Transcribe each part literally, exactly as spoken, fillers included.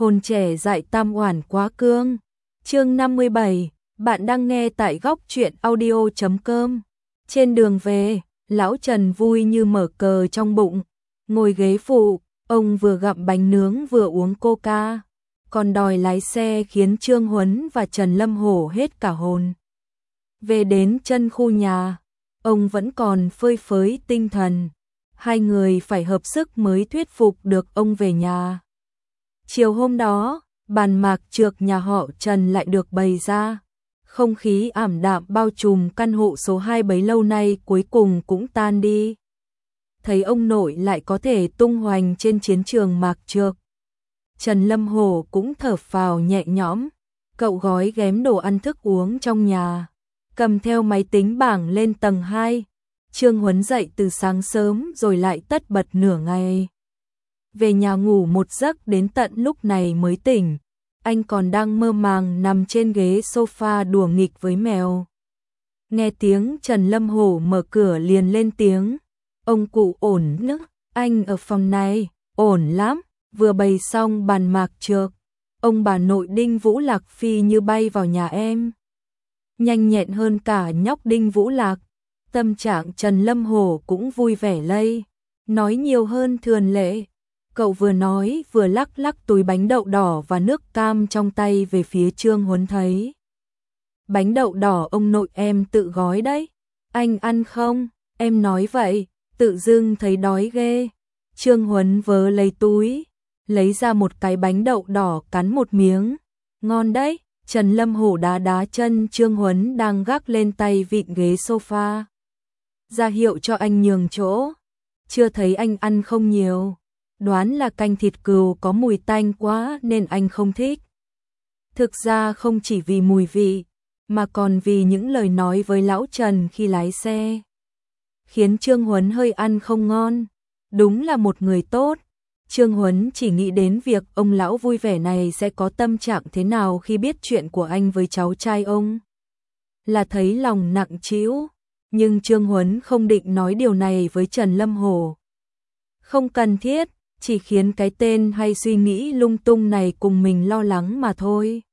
Hồn trẻ dại tam oản quá cương. Chương năm mươi bảy, bạn đang nghe tại góc truyện audio chấm com. Trên đường về, lão Trần vui như mở cờ trong bụng, ngồi ghế phụ, ông vừa gặm bánh nướng vừa uống coca, còn đòi lái xe khiến Trương Huấn và Trần Lâm Hổ hết cả hồn. Về đến chân khu nhà, ông vẫn còn phơi phới tinh thần, hai người phải hợp sức mới thuyết phục được ông về nhà. Chiều hôm đó, bàn mạc trược nhà họ Trần lại được bày ra. Không khí ảm đạm bao trùm căn hộ số hai bấy lâu nay cuối cùng cũng tan đi. Thấy ông nội lại có thể tung hoành trên chiến trường mạc trược, Trần Lâm Hổ cũng thở phào nhẹ nhõm. Cậu gói ghém đồ ăn thức uống trong nhà, cầm theo máy tính bảng lên tầng hai. Trương Huấn dậy từ sáng sớm rồi lại tất bật nửa ngày. Về nhà ngủ một giấc đến tận lúc này mới tỉnh. Anh còn đang mơ màng nằm trên ghế sofa đùa nghịch với mèo. Nghe tiếng Trần Lâm Hổ mở cửa liền lên tiếng. Ông cụ ổn nức, anh ở phòng này, ổn lắm. Vừa bày xong bàn mạc trược, ông bà nội Đinh Vũ Lạc phi như bay vào nhà em. Nhanh nhẹn hơn cả nhóc Đinh Vũ Lạc. Tâm trạng Trần Lâm Hổ cũng vui vẻ lây, nói nhiều hơn thường lệ. Cậu vừa nói vừa lắc lắc túi bánh đậu đỏ và nước cam trong tay về phía Trương Huấn thấy. Bánh đậu đỏ ông nội em tự gói đấy, anh ăn không? Em nói vậy, tự dưng thấy đói ghê. Trương Huấn vớ lấy túi, lấy ra một cái bánh đậu đỏ cắn một miếng. Ngon đấy. Trần Lâm Hổ đá đá chân Trương Huấn đang gác lên tay vịn ghế sofa, ra hiệu cho anh nhường chỗ. Chưa thấy anh ăn không nhiều, đoán là canh thịt cừu có mùi tanh quá nên anh không thích. Thực ra không chỉ vì mùi vị, mà còn vì những lời nói với lão Trần khi lái xe, khiến Trương Huấn hơi ăn không ngon. Đúng là một người tốt. Trương Huấn chỉ nghĩ đến việc ông lão vui vẻ này sẽ có tâm trạng thế nào khi biết chuyện của anh với cháu trai ông, là thấy lòng nặng trĩu. Nhưng Trương Huấn không định nói điều này với Trần Lâm Hổ. Không cần thiết, chỉ khiến cái tên hay suy nghĩ lung tung này cùng mình lo lắng mà thôi.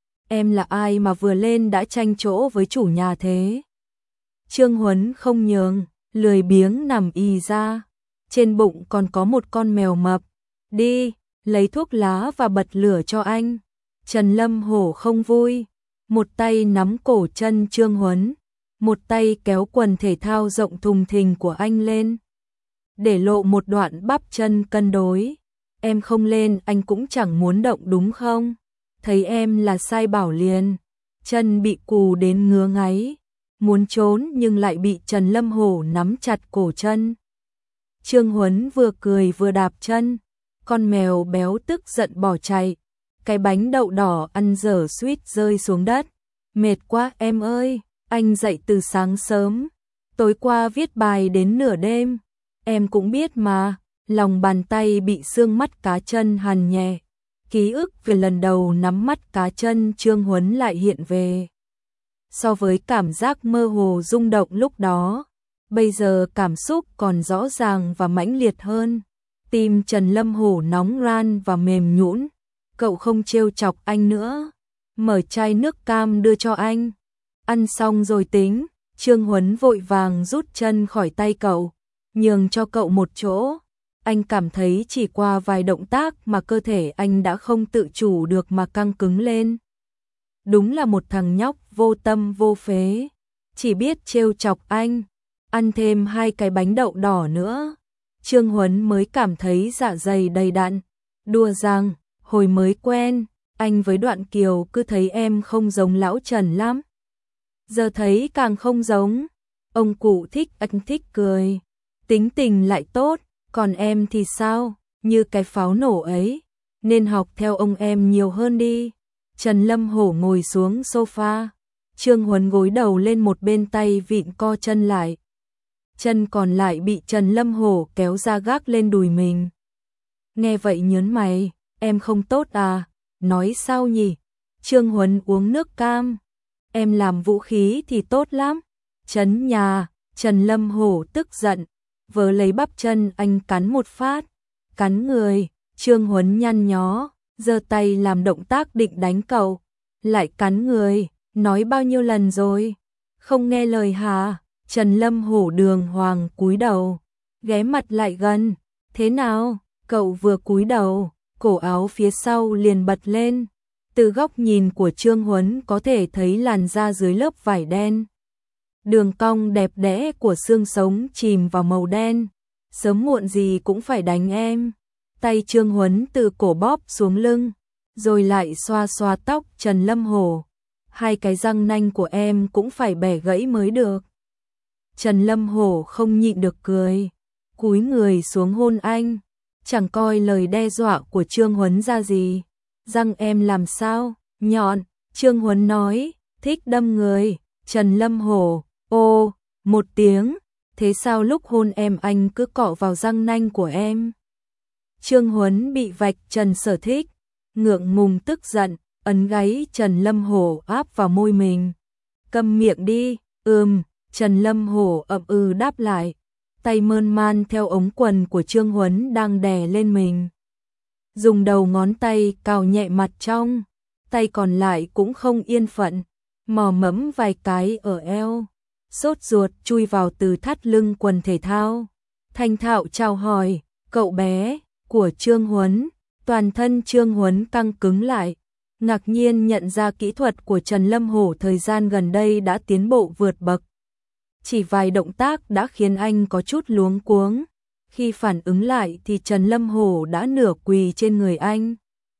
Em là ai mà vừa lên đã tranh chỗ với chủ nhà thế? Trương Huấn không nhường, lười biếng nằm ì ra. Trên bụng còn có một con mèo mập. Đi, lấy thuốc lá và bật lửa cho anh. Trần Lâm Hổ không vui, một tay nắm cổ chân Trương Huấn, một tay kéo quần thể thao rộng thùng thình của anh lên, để lộ một đoạn bắp chân cân đối. Em không lên anh cũng chẳng muốn động đúng không? Thấy em là sai bảo liền. Chân bị cù đến ngứa ngáy, muốn trốn nhưng lại bị Trần Lâm Hổ nắm chặt cổ chân. Trương Huấn vừa cười vừa đạp chân, con mèo béo tức giận bỏ chạy. Cái bánh đậu đỏ ăn dở suýt rơi xuống đất. Mệt quá em ơi, anh dậy từ sáng sớm, tối qua viết bài đến nửa đêm. Em cũng biết mà. Lòng bàn tay bị xương mắt cá chân hằn nhẹ. Ký ức về lần đầu nắm mắt cá chân Trương Huấn lại hiện về. So với cảm giác mơ hồ rung động lúc đó, bây giờ cảm xúc còn rõ ràng và mãnh liệt hơn. Tim Trần Lâm Hổ nóng ran và mềm nhũn. Cậu không trêu chọc anh nữa, mở chai nước cam đưa cho anh. Ăn xong rồi tính. Trương Huấn vội vàng rút chân khỏi tay cậu, nhường cho cậu một chỗ. Anh cảm thấy chỉ qua vài động tác mà cơ thể anh đã không tự chủ được mà căng cứng lên. Đúng là một thằng nhóc vô tâm vô phế, chỉ biết trêu chọc anh. Ăn thêm hai cái bánh đậu đỏ nữa, Trương Huấn mới cảm thấy dạ dày đầy đặn. Đùa rằng, hồi mới quen, anh với Đoạn Kiều cứ thấy em không giống lão Trần lắm. Giờ thấy càng không giống. Ông cụ thích anh thích cười, tính tình lại tốt, còn em thì sao, như cái pháo nổ ấy, nên học theo ông em nhiều hơn đi. Trần Lâm Hổ ngồi xuống sofa, Trương Huấn gối đầu lên một bên tay vịn co chân lại. Chân còn lại bị Trần Lâm Hổ kéo ra gác lên đùi mình. Nghe vậy nhớn mày, em không tốt à? Nói sao nhỉ? Trương Huấn uống nước cam. Em làm vũ khí thì tốt lắm. Trấn nhà. Trần Lâm Hổ tức giận, vớ lấy bắp chân anh cắn một phát. Cắn người. Trương Huấn nhăn nhó, giơ tay làm động tác định đánh cậu, lại cắn người, nói bao nhiêu lần rồi, không nghe lời hả? Trần Lâm Hổ đường hoàng cúi đầu, ghé mặt lại gần, thế nào? Cậu vừa cúi đầu, cổ áo phía sau liền bật lên, từ góc nhìn của Trương Huấn có thể thấy làn da dưới lớp vải đen. Đường cong đẹp đẽ của xương sống chìm vào màu đen, sớm muộn gì cũng phải đánh em. Tay Trương Huấn từ cổ bóp xuống lưng, rồi lại xoa xoa tóc Trần Lâm Hổ. Hai cái răng nanh của em cũng phải bẻ gãy mới được. Trần Lâm Hổ không nhịn được cười, cúi người xuống hôn anh, chẳng coi lời đe dọa của Trương Huấn ra gì. Răng em làm sao? Nhọn. Trương Huấn nói, thích đâm người. Trần Lâm Hổ, ô, một tiếng, thế sao lúc hôn em anh cứ cọ vào răng nanh của em? Trương Huấn bị vạch trần sở thích, ngượng ngùng tức giận, ấn gáy Trần Lâm Hổ áp vào môi mình. Câm miệng đi. Ừm. Trần Lâm Hổ ậm ừ đáp lại, tay mơn man theo ống quần của Trương Huấn đang đè lên mình. Dùng đầu ngón tay cào nhẹ mặt trong, tay còn lại cũng không yên phận, mò mẫm vài cái ở eo, sốt ruột chui vào từ thắt lưng quần thể thao. Thanh thạo chào hỏi, cậu bé, của Trương Huấn. Toàn thân Trương Huấn căng cứng lại, ngạc nhiên nhận ra kỹ thuật của Trần Lâm Hổ thời gian gần đây đã tiến bộ vượt bậc. Chỉ vài động tác đã khiến anh có chút luống cuống. Khi phản ứng lại thì Trần Lâm Hổ đã nửa quỳ trên người anh.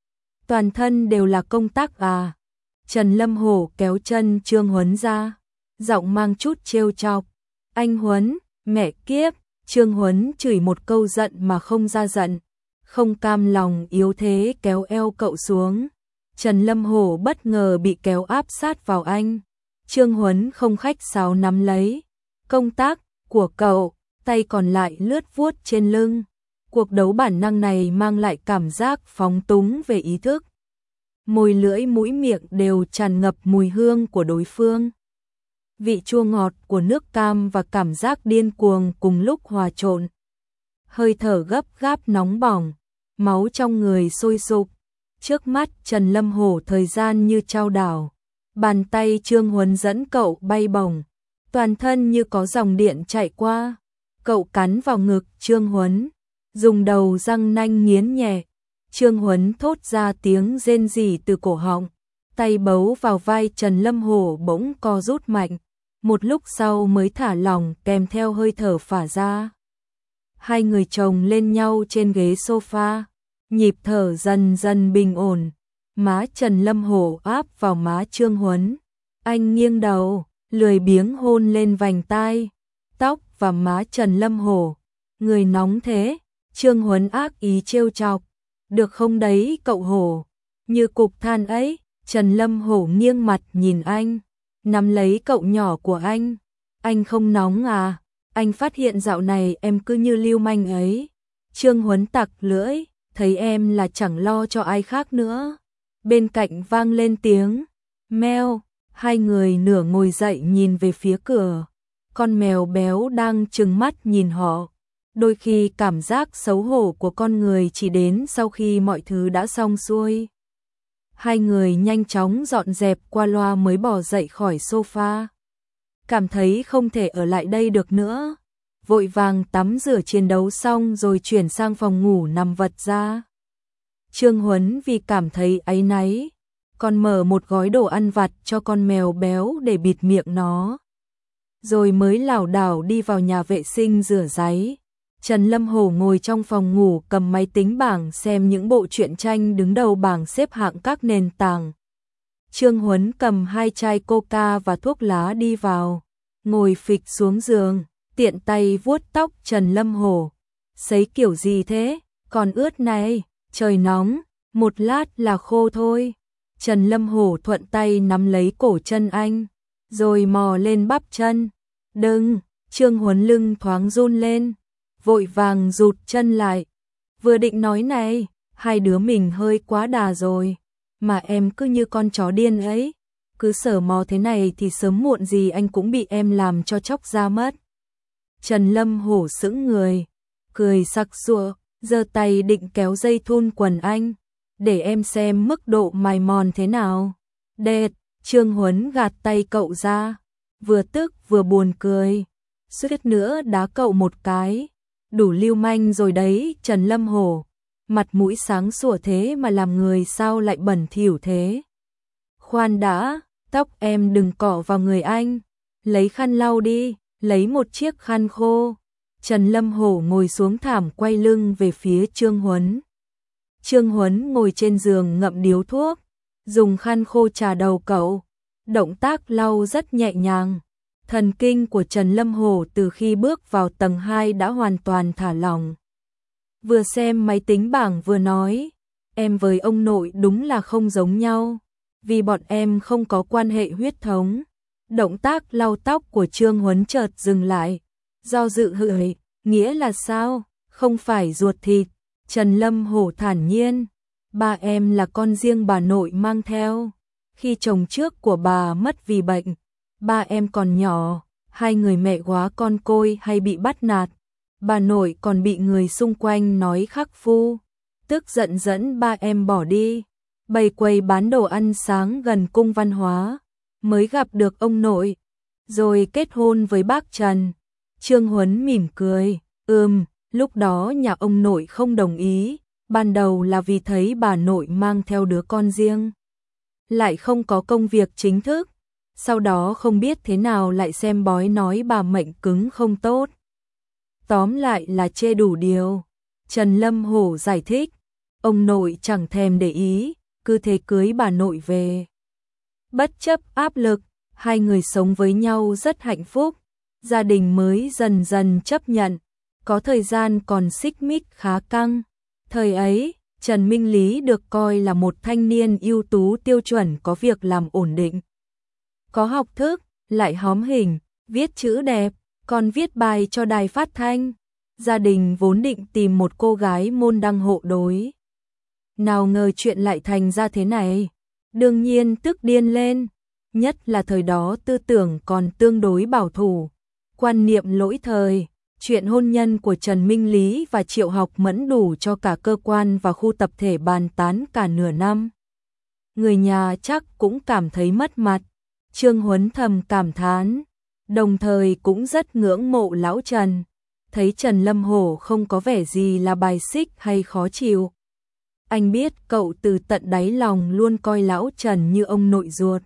Toàn thân đều là công tác à? Trần Lâm Hổ kéo chân Trương Huấn ra, giọng mang chút trêu chọc. Anh Huấn, mẹ kiếp. Trương Huấn chửi một câu giận mà không ra giận, không cam lòng yếu thế kéo eo cậu xuống. Trần Lâm Hổ bất ngờ bị kéo áp sát vào anh. Trương Huấn không khách sáo nắm lấy công tác của cậu, tay còn lại lướt vuốt trên lưng. Cuộc đấu bản năng này mang lại cảm giác phóng túng về ý thức. Môi lưỡi mũi miệng đều tràn ngập mùi hương của đối phương. Vị chua ngọt của nước cam và cảm giác điên cuồng cùng lúc hòa trộn. Hơi thở gấp gáp nóng bỏng, máu trong người sôi sục. Trước mắt Trần Lâm Hổ thời gian như chao đảo. Bàn tay Trương Huấn dẫn cậu bay bổng, toàn thân như có dòng điện chạy qua. Cậu cắn vào ngực Trương Huấn, dùng đầu răng nanh nghiến nhẹ. Trương Huấn thốt ra tiếng rên rỉ từ cổ họng, tay bấu vào vai Trần Lâm Hổ bỗng co rút mạnh, một lúc sau mới thả lỏng kèm theo hơi thở phả ra. Hai người chồng lên nhau trên ghế sofa, nhịp thở dần dần bình ổn, má Trần Lâm Hổ áp vào má Trương Huấn. Anh nghiêng đầu, lười biếng hôn lên vành tai, tóc và má Trần Lâm Hổ. Người nóng thế, Trương Huấn ác ý trêu chọc. Được không đấy cậu Hổ, như cục than ấy. Trần Lâm Hổ nghiêng mặt nhìn anh, nắm lấy cậu nhỏ của anh. Anh không nóng à? Anh phát hiện dạo này em cứ như lưu manh ấy. Trương Huấn tặc lưỡi, thấy em là chẳng lo cho ai khác nữa. Bên cạnh vang lên tiếng meo. Hai người nửa ngồi dậy nhìn về phía cửa. Con mèo béo đang trừng mắt nhìn họ. Đôi khi cảm giác xấu hổ của con người chỉ đến sau khi mọi thứ đã xong xuôi. Hai người nhanh chóng dọn dẹp qua loa mới bỏ dậy khỏi sofa. Cảm thấy không thể ở lại đây được nữa, vội vàng tắm rửa chiến đấu xong rồi chuyển sang phòng ngủ nằm vật ra. Trương Huấn vì cảm thấy áy náy, còn mở một gói đồ ăn vặt cho con mèo béo để bịt miệng nó. Rồi mới lảo đảo đi vào nhà vệ sinh rửa ráy. Trần Lâm Hổ ngồi trong phòng ngủ cầm máy tính bảng xem những bộ truyện tranh đứng đầu bảng xếp hạng các nền tảng. Trương Huấn cầm hai chai coca và thuốc lá đi vào, ngồi phịch xuống giường, tiện tay vuốt tóc Trần Lâm Hổ. Sấy kiểu gì thế? Còn ướt này, trời nóng, một lát là khô thôi. Trần Lâm Hổ thuận tay nắm lấy cổ chân anh, rồi mò lên bắp chân. Đừng, Trương Huấn lưng thoáng run lên, vội vàng rụt chân lại. Vừa định nói này, hai đứa mình hơi quá đà rồi, mà em cứ như con chó điên ấy, cứ sờ mò thế này thì sớm muộn gì anh cũng bị em làm cho chóc ra mất. Trần Lâm Hổ sững người, cười sặc sụa, giơ tay định kéo dây thun quần anh. để em xem mức độ mài mòn thế nào. Đệt, Trương Huấn gạt tay cậu ra, vừa tức vừa buồn cười, suýt nữa đá cậu một cái. Đủ lưu manh rồi đấy, Trần Lâm Hổ, mặt mũi sáng sủa thế mà làm người sao lại bẩn thỉu thế. Khoan đã, tóc em đừng cọ vào người anh, lấy khăn lau đi, lấy một chiếc khăn khô. Trần Lâm Hổ ngồi xuống thảm quay lưng về phía Trương Huấn. Trương Huấn ngồi trên giường ngậm điếu thuốc, dùng khăn khô chà đầu cậu, động tác lau rất nhẹ nhàng. Thần kinh của Trần Lâm Hổ từ khi bước vào tầng hai đã hoàn toàn thả lỏng. Vừa xem máy tính bảng vừa nói, em với ông nội đúng là không giống nhau, vì bọn em không có quan hệ huyết thống. Động tác lau tóc của Trương Huấn chợt dừng lại, do dự hửi, nghĩa là sao, không phải ruột thịt. Trần Lâm Hổ thản nhiên, ba em là con riêng bà nội mang theo. Khi chồng trước của bà mất vì bệnh, ba em còn nhỏ, hai người mẹ quá con côi hay bị bắt nạt. Bà nội còn bị người xung quanh nói khắc phu, tức giận dẫn ba em bỏ đi, bày quầy bán đồ ăn sáng gần cung văn hóa, mới gặp được ông nội, rồi kết hôn với bác Trần. Trương Huấn mỉm cười, ừm, lúc đó nhà ông nội không đồng ý, ban đầu là vì thấy bà nội mang theo đứa con riêng, lại không có công việc chính thức, sau đó không biết thế nào lại xem bói nói bà mệnh cứng không tốt. Tóm lại là chê đủ điều. Trần Lâm Hổ giải thích, ông nội chẳng thèm để ý, cứ thế cưới bà nội về. Bất chấp áp lực, hai người sống với nhau rất hạnh phúc, gia đình mới dần dần chấp nhận, có thời gian còn xích mích khá căng. Thời ấy, Trần Minh Lý được coi là một thanh niên ưu tú tiêu chuẩn có việc làm ổn định. Có học thức, lại hóm hình, viết chữ đẹp, còn viết bài cho đài phát thanh. Gia đình vốn định tìm một cô gái môn đăng hộ đối. Nào ngờ chuyện lại thành ra thế này. Đương nhiên tức điên lên, nhất là thời đó tư tưởng còn tương đối bảo thủ, quan niệm lỗi thời. Chuyện hôn nhân của Trần Minh Lý và Triệu Học Mẫn đủ cho cả cơ quan và khu tập thể bàn tán cả nửa năm. Người nhà chắc cũng cảm thấy mất mặt. Trương Huấn thầm cảm thán, đồng thời cũng rất ngưỡng mộ lão Trần. Thấy Trần Lâm Hổ không có vẻ gì là bài xích hay khó chịu. Anh biết cậu từ tận đáy lòng luôn coi lão Trần như ông nội ruột.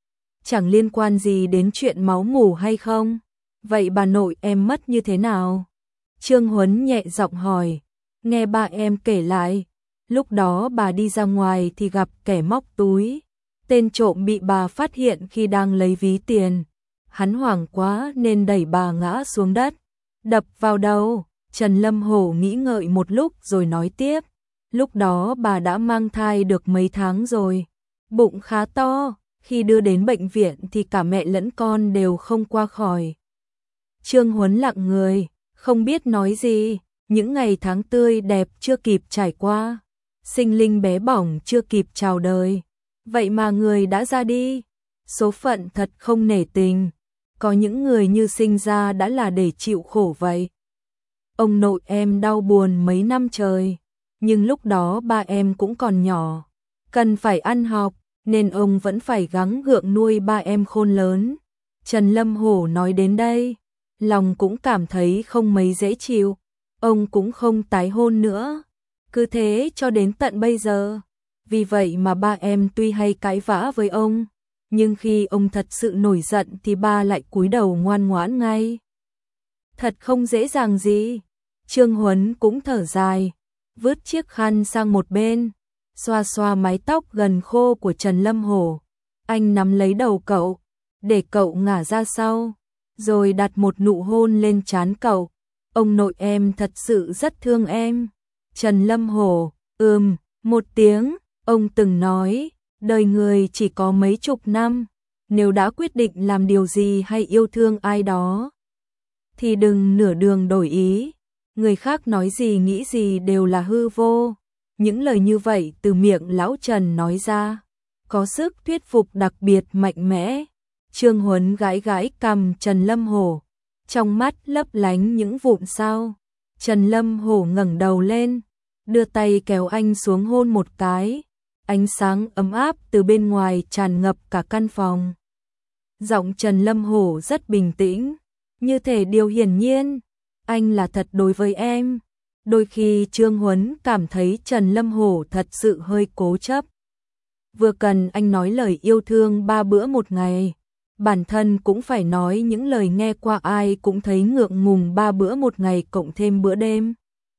Chẳng liên quan gì đến chuyện máu mủ hay không? Vậy bà nội em mất như thế nào? Trương Huấn nhẹ giọng hỏi. Nghe ba em kể lại, lúc đó bà đi ra ngoài thì gặp kẻ móc túi. Tên trộm bị bà phát hiện khi đang lấy ví tiền. Hắn hoảng quá nên đẩy bà ngã xuống đất. Đập vào đầu. Trần Lâm Hổ nghĩ ngợi một lúc rồi nói tiếp. Lúc đó bà đã mang thai được mấy tháng rồi. Bụng khá to. Khi đưa đến bệnh viện thì cả mẹ lẫn con đều không qua khỏi. Trương Huấn lặng người, không biết nói gì. Những ngày tháng tươi đẹp chưa kịp trải qua, sinh linh bé bỏng chưa kịp chào đời, vậy mà người đã ra đi. Số phận thật không nể tình, có những người như sinh ra đã là để chịu khổ vậy. Ông nội em đau buồn mấy năm trời, nhưng lúc đó ba em cũng còn nhỏ, cần phải ăn học, nên ông vẫn phải gắng gượng nuôi ba em khôn lớn. Trần Lâm Hổ nói đến đây, lòng cũng cảm thấy không mấy dễ chịu. Ông cũng không tái hôn nữa, cứ thế cho đến tận bây giờ. Vì vậy mà ba em tuy hay cãi vã với ông, nhưng khi ông thật sự nổi giận thì ba lại cúi đầu ngoan ngoãn ngay. Thật không dễ dàng gì. Trương Huấn cũng thở dài, vứt chiếc khăn sang một bên, xoa xoa mái tóc gần khô của Trần Lâm Hổ. Anh nắm lấy đầu cậu, để cậu ngả ra sau, rồi đặt một nụ hôn lên trán cậu. Ông nội em thật sự rất thương em. Trần Lâm Hổ, ừm, một tiếng. Ông từng nói, đời người chỉ có mấy chục năm, nếu đã quyết định làm điều gì hay yêu thương ai đó, thì đừng nửa đường đổi ý. Người khác nói gì nghĩ gì đều là hư vô. Những lời như vậy từ miệng lão Trần nói ra, có sức thuyết phục đặc biệt mạnh mẽ. Trương Huấn gãi gãi cằm Trần Lâm Hổ, trong mắt lấp lánh những vụn sao. Trần Lâm Hổ ngẩng đầu lên, đưa tay kéo anh xuống hôn một cái. Ánh sáng ấm áp từ bên ngoài tràn ngập cả căn phòng. Giọng Trần Lâm Hổ rất bình tĩnh, như thể điều hiển nhiên, anh là thật đối với em. Đôi khi Trương Huấn cảm thấy Trần Lâm Hổ thật sự hơi cố chấp. Vừa cần anh nói lời yêu thương ba bữa một ngày, bản thân cũng phải nói những lời nghe qua ai cũng thấy ngượng ngùng ba bữa một ngày cộng thêm bữa đêm.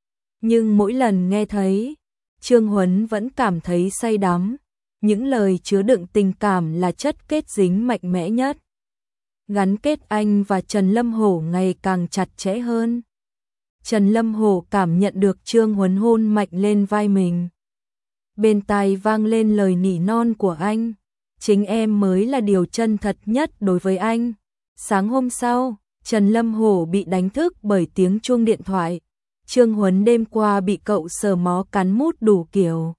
Nhưng mỗi lần nghe thấy, Trương Huấn vẫn cảm thấy say đắm. Những lời chứa đựng tình cảm là chất kết dính mạnh mẽ nhất, gắn kết anh và Trần Lâm Hổ ngày càng chặt chẽ hơn. Trần Lâm Hổ cảm nhận được Trương Huấn hôn mạnh lên vai mình. Bên tai vang lên lời nỉ non của anh, chính em mới là điều chân thật nhất đối với anh. Sáng hôm sau, Trần Lâm Hổ bị đánh thức bởi tiếng chuông điện thoại. Trương Huấn đêm qua bị cậu sờ mó cắn mút đủ kiểu.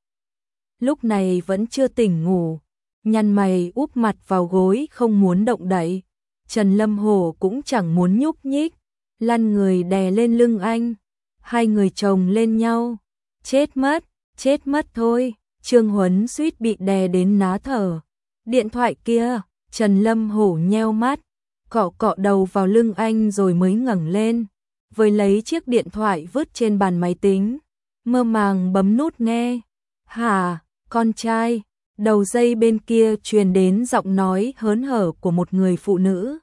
Lúc này vẫn chưa tỉnh ngủ, nhăn mày úp mặt vào gối không muốn động đậy. Trần Lâm Hổ cũng chẳng muốn nhúc nhích, lăn người đè lên lưng anh. Hai người chồng lên nhau. Chết mất, chết mất thôi. Trương Huấn suýt bị đè đến ná thở. Điện thoại kia, Trần Lâm Hổ nheo mắt, cọ cọ đầu vào lưng anh rồi mới ngẩng lên, với lấy chiếc điện thoại vứt trên bàn máy tính, mơ màng bấm nút nghe. Hả, con trai? Đầu dây bên kia truyền đến giọng nói hớn hở của một người phụ nữ.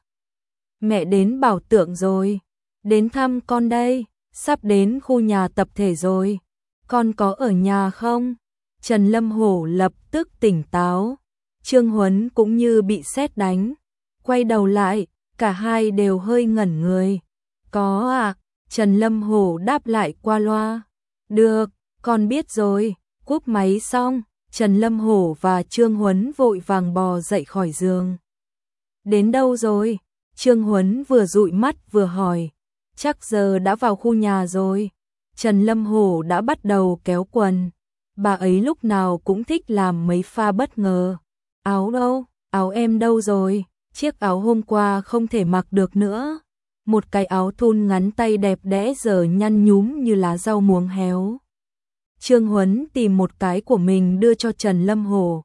Mẹ đến Bảo Tượng rồi, đến thăm con đây, sắp đến khu nhà tập thể rồi, con có ở nhà không? Trần Lâm Hổ lập tức tỉnh táo. Trương Huấn cũng như bị sét đánh, quay đầu lại, cả hai đều hơi ngẩn người. Có à? Trần Lâm Hổ đáp lại qua loa. Được, con biết rồi. Cúp máy xong, Trần Lâm Hổ và Trương Huấn vội vàng bò dậy khỏi giường. Đến đâu rồi? Trương Huấn vừa dụi mắt vừa hỏi. Chắc giờ đã vào khu nhà rồi. Trần Lâm Hổ đã bắt đầu kéo quần. Bà ấy lúc nào cũng thích làm mấy pha bất ngờ. Áo đâu? Áo em đâu rồi? Chiếc áo hôm qua không thể mặc được nữa. Một cái áo thun ngắn tay đẹp đẽ giờ nhăn nhúm như lá rau muống héo. Trương Huấn tìm một cái của mình đưa cho Trần Lâm Hổ.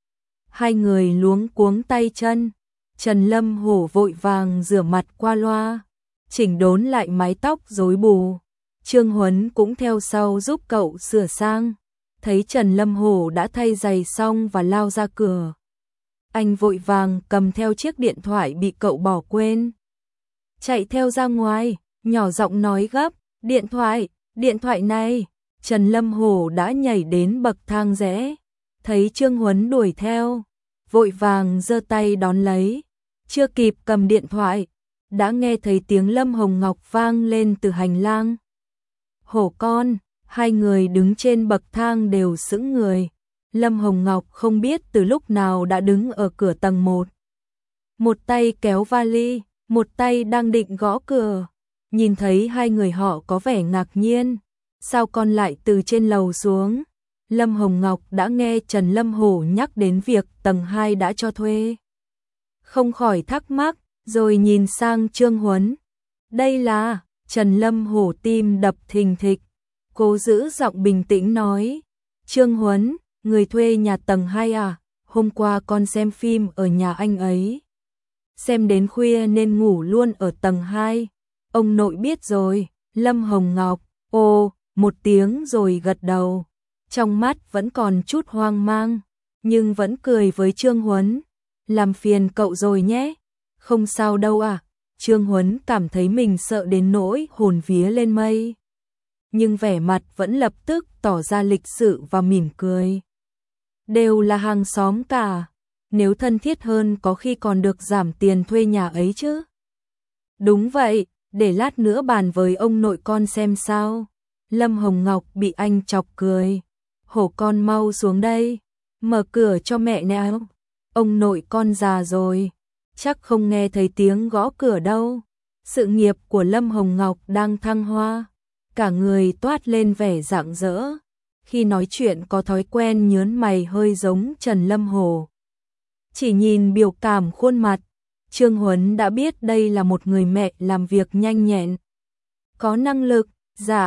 Hai người luống cuống tay chân. Trần Lâm Hổ vội vàng rửa mặt qua loa, chỉnh đốn lại mái tóc rối bù. Trương Huấn cũng theo sau giúp cậu sửa sang. Thấy Trần Lâm Hổ đã thay giày xong và lao ra cửa, anh vội vàng cầm theo chiếc điện thoại bị cậu bỏ quên. Chạy theo ra ngoài, nhỏ giọng nói gấp, điện thoại, điện thoại này. Trần Lâm Hổ đã nhảy đến bậc thang rẽ, thấy Trương Huấn đuổi theo, vội vàng giơ tay đón lấy. Chưa kịp cầm điện thoại, đã nghe thấy tiếng Lâm Hồng Ngọc vang lên từ hành lang. Hổ con, hai người đứng trên bậc thang đều sững người. Lâm Hồng Ngọc không biết từ lúc nào đã đứng ở cửa tầng một. Một tay kéo vali, một tay đang định gõ cửa. Nhìn thấy hai người họ có vẻ ngạc nhiên. Sao con lại từ trên lầu xuống? Lâm Hồng Ngọc đã nghe Trần Lâm Hổ nhắc đến việc tầng hai đã cho thuê. Không khỏi thắc mắc, rồi nhìn sang Trương Huấn. Đây là... Trần Lâm Hổ tim đập thình thịch, cố giữ giọng bình tĩnh nói. Trương Huấn, người thuê nhà tầng hai à? Hôm qua con xem phim ở nhà anh ấy. Xem đến khuya nên ngủ luôn ở tầng hai. Ông nội biết rồi. Lâm Hồng Ngọc, ồ, một tiếng rồi gật đầu. Trong mắt vẫn còn chút hoang mang, nhưng vẫn cười với Trương Huấn. Làm phiền cậu rồi nhé. Không sao đâu à. Trương Huấn cảm thấy mình sợ đến nỗi hồn vía lên mây. Nhưng vẻ mặt vẫn lập tức tỏ ra lịch sự và mỉm cười. Đều là hàng xóm cả. Nếu thân thiết hơn có khi còn được giảm tiền thuê nhà ấy chứ. Đúng vậy, để lát nữa bàn với ông nội con xem sao. Lâm Hồng Ngọc bị anh chọc cười. Hổ con mau xuống đây. Mở cửa cho mẹ nào. Ông nội con già rồi. Chắc không nghe thấy tiếng gõ cửa đâu. Sự nghiệp của Lâm Hồng Ngọc đang thăng hoa, cả người toát lên vẻ rạng rỡ. Khi nói chuyện có thói quen nhớn mày hơi giống Trần Lâm Hổ. Chỉ nhìn biểu cảm khuôn mặt, Trương Huấn đã biết đây là một người mẹ làm việc nhanh nhẹn, có năng lực. Dạ,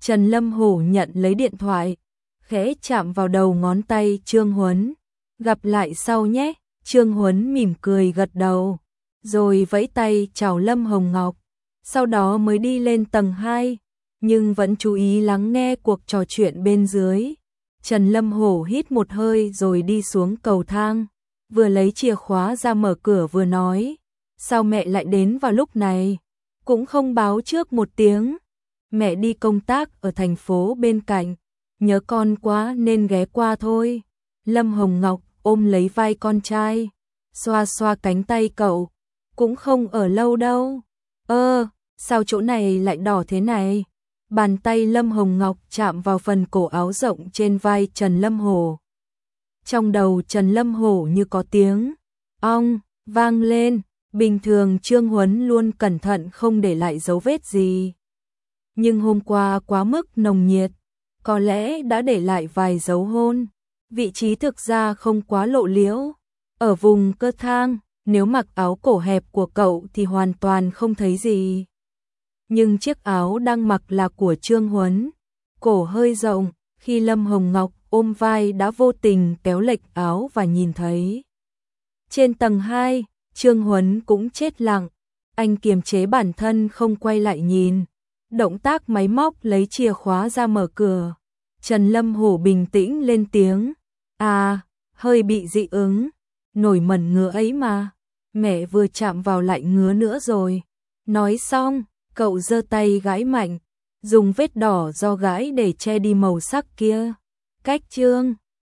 Trần Lâm Hổ nhận lấy điện thoại, khẽ chạm vào đầu ngón tay Trương Huấn. Gặp lại sau nhé, Trương Huấn mỉm cười gật đầu, rồi vẫy tay chào Lâm Hồng Ngọc, sau đó mới đi lên tầng hai, nhưng vẫn chú ý lắng nghe cuộc trò chuyện bên dưới. Trần Lâm Hổ hít một hơi rồi đi xuống cầu thang, vừa lấy chìa khóa ra mở cửa vừa nói, sao mẹ lại đến vào lúc này, cũng không báo trước một tiếng. Mẹ đi công tác ở thành phố bên cạnh, nhớ con quá nên ghé qua thôi. Lâm Hồng Ngọc ôm lấy vai con trai, xoa xoa cánh tay cậu, cũng không ở lâu đâu. Ơ, sao chỗ này lại đỏ thế này? Bàn tay Lâm Hồng Ngọc chạm vào phần cổ áo rộng trên vai Trần Lâm Hổ. Trong đầu Trần Lâm Hổ như có tiếng ong vang lên, bình thường Trương Huấn luôn cẩn thận không để lại dấu vết gì. Nhưng hôm qua quá mức nồng nhiệt, có lẽ đã để lại vài dấu hôn. Vị trí thực ra không quá lộ liễu, ở vùng cơ thang, nếu mặc áo cổ hẹp của cậu thì hoàn toàn không thấy gì. Nhưng chiếc áo đang mặc là của Trương Huấn, cổ hơi rộng, khi Lâm Hồng Ngọc ôm vai đã vô tình kéo lệch áo và nhìn thấy. Trên tầng hai, Trương Huấn cũng chết lặng, anh kiềm chế bản thân không quay lại nhìn, động tác máy móc lấy chìa khóa ra mở cửa. Trần Lâm Hổ bình tĩnh lên tiếng, à, hơi bị dị ứng, nổi mẩn ngứa ấy mà, mẹ vừa chạm vào lại ngứa nữa rồi. Nói xong, cậu giơ tay gãi mạnh, dùng vết đỏ do gãi để che đi màu sắc kia. Cách Trương